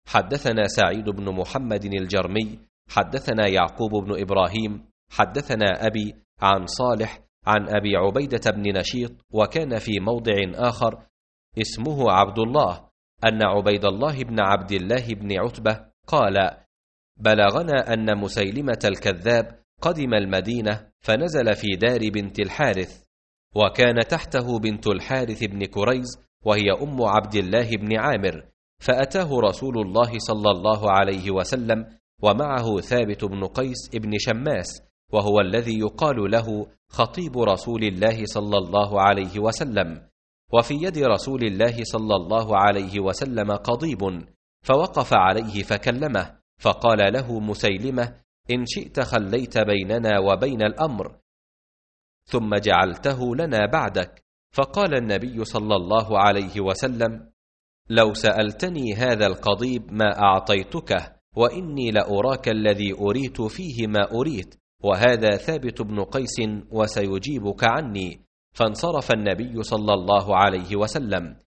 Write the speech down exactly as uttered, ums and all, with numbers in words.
حدثنا سعيد بن محمد الجرمي حدثنا يعقوب بن إبراهيم حدثنا أبي عن صالح عن أبي عبيدة بن نشيط، وكان في موضع آخر اسمه عبد الله، أن عبيد الله بن عبد الله بن عتبة قال: بلغنا أن مسيلمة الكذاب قدم المدينة فنزل في دار بنت الحارث، وكان تحته بنت الحارث بن كريز وهي أم عبد الله بن عامر، فأتاه رسول الله صلى الله عليه وسلم ومعه ثابت بن قيس بن شماس، وهو الذي يقال له خطيب رسول الله صلى الله عليه وسلم، وفي يد رسول الله صلى الله عليه وسلم قضيب، فوقف عليه فكلمه، فقال له مسيلمة: إن شئت خليت بيننا وبين الأمر ثم جعلته لنا بعدك. فقال النبي صلى الله عليه وسلم: لو سألتني هذا القضيب ما أعطيتكه، وإني لأراك الذي أريت فيه ما أريت، وهذا ثابت بن قيس وسيجيبك عني. فانصرف النبي صلى الله عليه وسلم،